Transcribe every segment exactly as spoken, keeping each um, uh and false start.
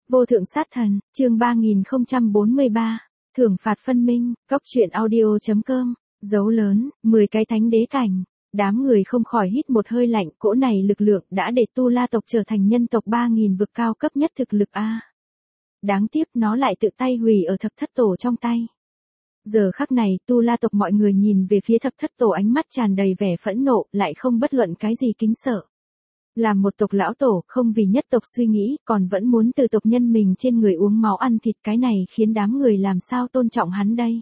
Vô thượng sát thần, chương ba nghìn không trăm bốn mươi ba, thưởng phạt phân minh, góc truyện audio.com, dấu lớn, mười cái thánh đế cảnh. Đám người không khỏi hít một hơi lạnh, cỗ này lực lượng đã để Tu La tộc trở thành nhân tộc ba nghìn vực cao cấp nhất thực lực a. Đáng tiếc nó lại tự tay hủy ở thập thất tổ trong tay. Giờ khắc này, Tu La tộc mọi người nhìn về phía thập thất tổ ánh mắt tràn đầy vẻ phẫn nộ, lại không bất luận cái gì kính sợ. Làm một tộc lão tổ, không vì nhất tộc suy nghĩ, còn vẫn muốn từ tộc nhân mình trên người uống máu ăn thịt, cái này khiến đám người làm sao tôn trọng hắn đây.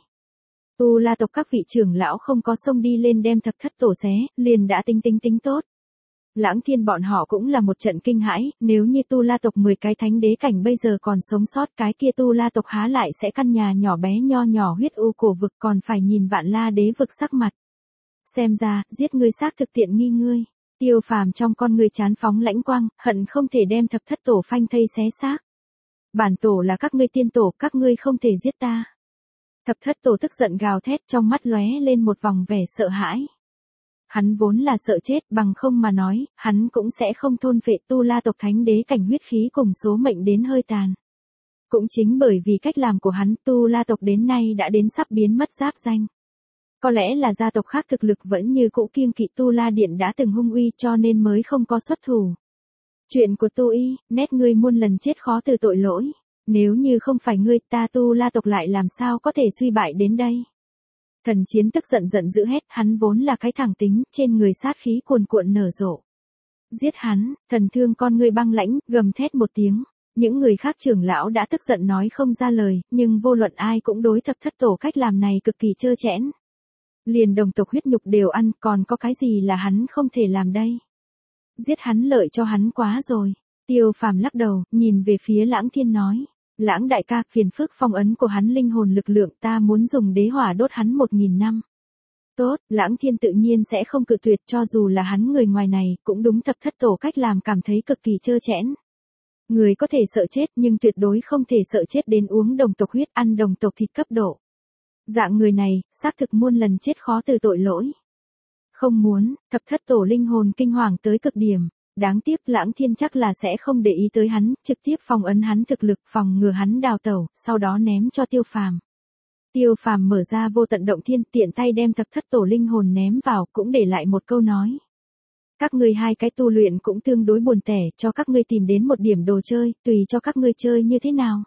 Tu La tộc các vị trưởng lão không có xông đi lên đem thập thất tổ xé, liền đã tính tính tính tốt. Lãng Thiên bọn họ cũng là một trận kinh hãi, nếu như Tu La tộc mười cái thánh đế cảnh bây giờ còn sống sót, cái kia Tu La tộc há lại sẽ căn nhà nhỏ bé nho nhỏ huyết u cổ vực, còn phải nhìn Vạn La đế vực sắc mặt. Xem ra, giết ngươi xác thực tiện nghi ngươi. Tiêu Phàm trong con người chán phóng lãnh quang, hận không thể đem thập thất tổ phanh thây xé xác. Bản tổ là các ngươi tiên tổ, các ngươi không thể giết ta. Thập thất tổ tức giận gào thét, trong mắt lóe lên một vòng vẻ sợ hãi. Hắn vốn là sợ chết, bằng không mà nói, hắn cũng sẽ không thôn phệ Tu La tộc thánh đế cảnh huyết khí cùng số mệnh đến hơi tàn. Cũng chính bởi vì cách làm của hắn, Tu La tộc đến nay đã đến sắp biến mất giáp danh. Có lẽ là gia tộc khác thực lực vẫn như cũ kiêng kỵ Tu La Điện đã từng hung uy cho nên mới không có xuất thủ. Chuyện của Tu Y, nét ngươi muôn lần chết khó từ tội lỗi. Nếu như không phải ngươi, ta Tu La tộc lại làm sao có thể suy bại đến đây. Thần Chiến tức giận giận dữ hét, hắn vốn là cái thẳng tính, trên người sát khí cuồn cuộn nở rộ. Giết hắn, Thần Thương con ngươi băng lãnh, gầm thét một tiếng. Những người khác trưởng lão đã tức giận nói không ra lời, nhưng vô luận ai cũng đối thập thất tổ cách làm này cực kỳ trơ trẽn. Liền đồng tộc huyết nhục đều ăn, còn có cái gì là hắn không thể làm đây. Giết hắn lợi cho hắn quá rồi. Tiêu Phàm lắc đầu, nhìn về phía Lãng Thiên nói. Lãng đại ca, phiền phức phong ấn của hắn linh hồn lực lượng, ta muốn dùng đế hỏa đốt hắn một nghìn năm. Tốt, Lãng Thiên tự nhiên sẽ không cự tuyệt, cho dù là hắn người ngoài này, cũng đúng thập thất tổ cách làm cảm thấy cực kỳ trơ trẽn. Người có thể sợ chết nhưng tuyệt đối không thể sợ chết đến uống đồng tộc huyết, ăn đồng tộc thịt cấp độ. Dạng người này, xác thực muôn lần chết khó từ tội lỗi. Không muốn, thập thất tổ linh hồn kinh hoàng tới cực điểm. Đáng tiếc Lãng Thiên chắc là sẽ không để ý tới hắn, trực tiếp phong ấn hắn thực lực, phòng ngừa hắn đào tẩu, sau đó ném cho Tiêu Phàm. Tiêu Phàm mở ra vô tận động thiên, tiện tay đem thập thất tổ linh hồn ném vào, cũng để lại một câu nói. Các ngươi hai cái tu luyện cũng tương đối buồn tẻ, cho các ngươi tìm đến một điểm đồ chơi, tùy cho các ngươi chơi như thế nào.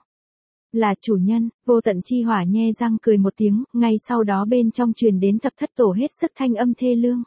Là chủ nhân, vô tận chi hỏa nhe răng cười một tiếng, ngay sau đó bên trong truyền đến thập thất tổ hết sức thanh âm thê lương.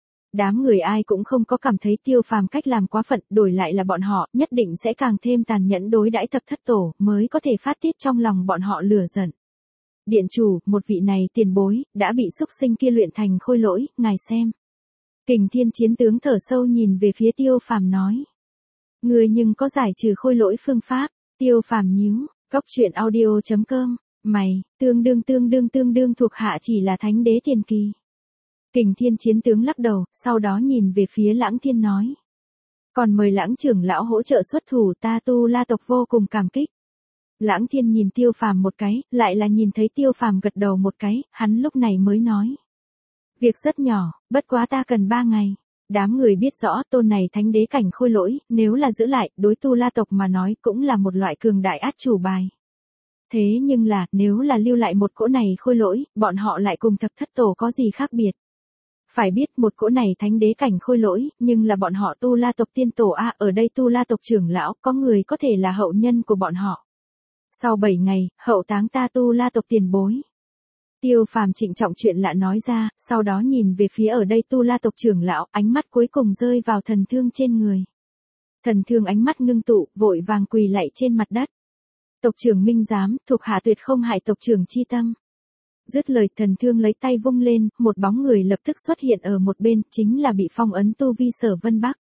Đám người ai cũng không có cảm thấy Tiêu Phàm cách làm quá phận, đổi lại là bọn họ, nhất định sẽ càng thêm tàn nhẫn đối đãi thập thất tổ, mới có thể phát tiết trong lòng bọn họ lửa giận. Điện chủ, một vị này tiền bối, đã bị xúc sinh kia luyện thành khôi lỗi, ngài xem. Kình Thiên chiến tướng thở sâu nhìn về phía Tiêu Phàm nói. Người nhưng có giải trừ khôi lỗi phương pháp, Tiêu Phàm nhíu, góc truyện audio.com, mày, tương đương tương đương tương đương thuộc hạ chỉ là thánh đế tiền kỳ. Kình Thiên chiến tướng lắc đầu, sau đó nhìn về phía Lãng Thiên nói. Còn mời Lãng trưởng lão hỗ trợ xuất thủ, ta Tu La tộc vô cùng cảm kích. Lãng Thiên nhìn Tiêu Phàm một cái, lại là nhìn thấy Tiêu Phàm gật đầu một cái, hắn lúc này mới nói. Việc rất nhỏ, bất quá ta cần ba ngày. Đám người biết rõ tôn này thánh đế cảnh khôi lỗi, nếu là giữ lại, đối Tu La tộc mà nói cũng là một loại cường đại át chủ bài. Thế nhưng là, nếu là lưu lại một cỗ này khôi lỗi, bọn họ lại cùng thập thất tổ có gì khác biệt. Phải biết một cỗ này thánh đế cảnh khôi lỗi, nhưng là bọn họ Tu La tộc tiên tổ a, ở đây Tu La tộc trưởng lão, có người có thể là hậu nhân của bọn họ. Sau bảy ngày, hậu táng ta Tu La tộc tiền bối. Tiêu Phàm trịnh trọng chuyện lạ nói ra, sau đó nhìn về phía ở đây Tu La tộc trưởng lão, ánh mắt cuối cùng rơi vào Thần Thương trên người. Thần Thương ánh mắt ngưng tụ, vội vàng quỳ lạy trên mặt đất. Tộc trưởng minh giám, thuộc hạ tuyệt không hại tộc trưởng chi tâm. Dứt lời, Thần Thương lấy tay vung lên, một bóng người lập tức xuất hiện ở một bên, chính là bị phong ấn tu vi Sở Vân Bắc.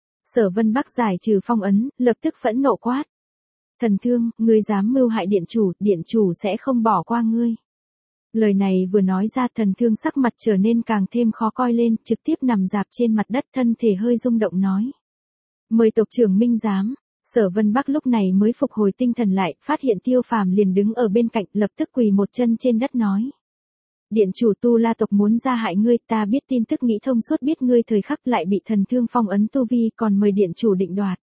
Sở Vân Bắc giải trừ phong ấn, lập tức phẫn nộ quát. Thần Thương, ngươi dám mưu hại điện chủ, điện chủ sẽ không bỏ qua ngươi. Lời này vừa nói ra, Thần Thương sắc mặt trở nên càng thêm khó coi lên, trực tiếp nằm dạp trên mặt đất, thân thể hơi rung động nói. Mời tộc trưởng minh giám. Sở Vân Bắc lúc này mới phục hồi tinh thần lại, phát hiện Tiêu Phàm liền đứng ở bên cạnh, lập tức quỳ một chân trên đất nói. Điện chủ Tu La tộc muốn ra hại ngươi, ta biết tin tức nghĩ thông suốt, biết ngươi thời khắc lại bị Thần Thương phong ấn tu vi, còn mời điện chủ định đoạt.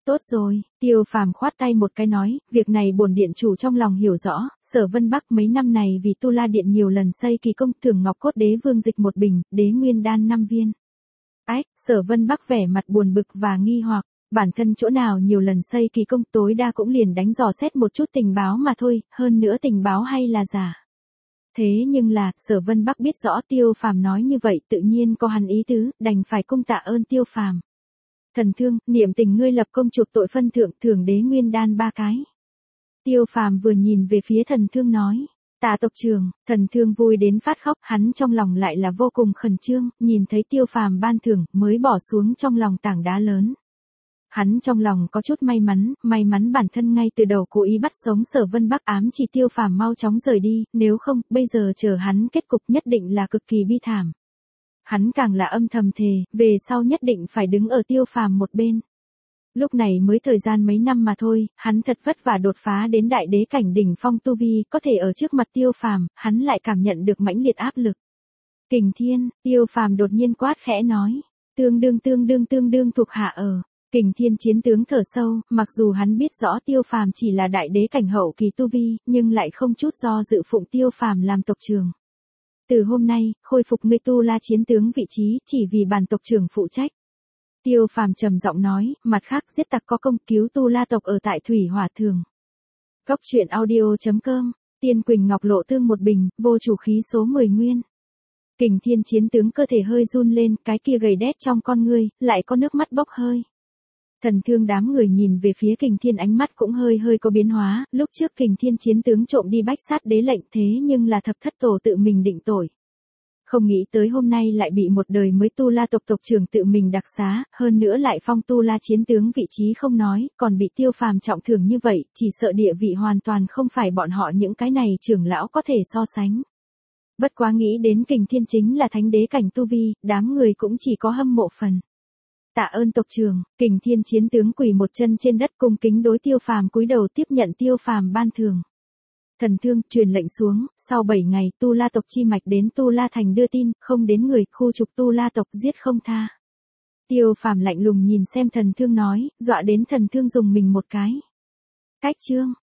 Tốt rồi, Tiêu Phàm khoát tay một cái nói, việc này bổn điện chủ trong lòng hiểu rõ, Sở Vân Bắc mấy năm này vì Tu La Điện nhiều lần xây kỳ công, thưởng ngọc cốt đế vương dịch một bình, đế nguyên đan năm viên. Ách, Sở Vân Bắc vẻ mặt buồn bực và nghi hoặc, bản thân chỗ nào nhiều lần xây kỳ công tối đa cũng liền đánh dò xét một chút tình báo mà thôi, hơn nữa tình báo hay là giả. Thế nhưng là, Sở Vân Bắc biết rõ Tiêu Phàm nói như vậy tự nhiên có hắn ý tứ, đành phải cung tạ ơn Tiêu Phàm. Thần Thương, niệm tình ngươi lập công chuộc tội phân thượng thưởng đế nguyên đan ba cái. Tiêu Phàm vừa nhìn về phía Thần Thương nói, tạ tộc trưởng, Thần Thương vui đến phát khóc, hắn trong lòng lại là vô cùng khẩn trương, nhìn thấy Tiêu Phàm ban thưởng, mới bỏ xuống trong lòng tảng đá lớn. Hắn trong lòng có chút may mắn, may mắn bản thân ngay từ đầu cố ý bắt sống Sở Vân Bắc, ám chỉ Tiêu Phàm mau chóng rời đi, nếu không, bây giờ chờ hắn kết cục nhất định là cực kỳ bi thảm. Hắn càng là âm thầm thề, về sau nhất định phải đứng ở Tiêu Phàm một bên. Lúc này mới thời gian mấy năm mà thôi, hắn thật vất vả đột phá đến đại đế cảnh đỉnh phong tu vi, có thể ở trước mặt Tiêu Phàm, hắn lại cảm nhận được mãnh liệt áp lực. Kình Thiên, Tiêu Phàm đột nhiên quát khẽ nói, tương đương tương đương tương đương thuộc hạ ở. Kình Thiên chiến tướng thở sâu, mặc dù hắn biết rõ Tiêu Phàm chỉ là đại đế cảnh hậu kỳ tu vi, nhưng lại không chút do dự phụng Tiêu Phàm làm tộc trưởng. Từ hôm nay, khôi phục ngươi Tu La chiến tướng vị trí, chỉ vì bản tộc trưởng phụ trách. Tiêu Phàm trầm giọng nói, mặt khác giết tặc có công, cứu Tu La tộc ở tại Thủy Hỏa Thường. Cốc truyện audio chấm com, Tiên Quỳnh Ngọc lộ tương một bình, vô chủ khí số mười nguyên. Kình Thiên chiến tướng cơ thể hơi run lên, cái kia gầy đét trong con ngươi, lại có nước mắt bốc hơi. Thần Thương đám người nhìn về phía Kình Thiên ánh mắt cũng hơi hơi có biến hóa, lúc trước Kình Thiên chiến tướng trộm đi bách sát đế lệnh thế nhưng là thập thất tổ tự mình định tội. Không nghĩ tới hôm nay lại bị một đời mới Tu La tộc tộc trưởng tự mình đặc xá, hơn nữa lại phong Tu La chiến tướng vị trí không nói, còn bị Tiêu Phàm trọng thưởng như vậy, chỉ sợ địa vị hoàn toàn không phải bọn họ những cái này trưởng lão có thể so sánh. Bất quá nghĩ đến Kình Thiên chính là thánh đế cảnh tu vi, đám người cũng chỉ có hâm mộ phần. Tạ ơn tộc trưởng, Kình Thiên chiến tướng quỳ một chân trên đất cung kính đối Tiêu Phàm cúi đầu tiếp nhận Tiêu Phàm ban thưởng. Thần Thương truyền lệnh xuống, sau bảy ngày Tu La tộc chi mạch đến Tu La thành đưa tin, không đến người, khu trục Tu La tộc giết không tha. Tiêu Phàm lạnh lùng nhìn xem Thần Thương nói, dọa đến Thần Thương dùng mình một cái. Cách chương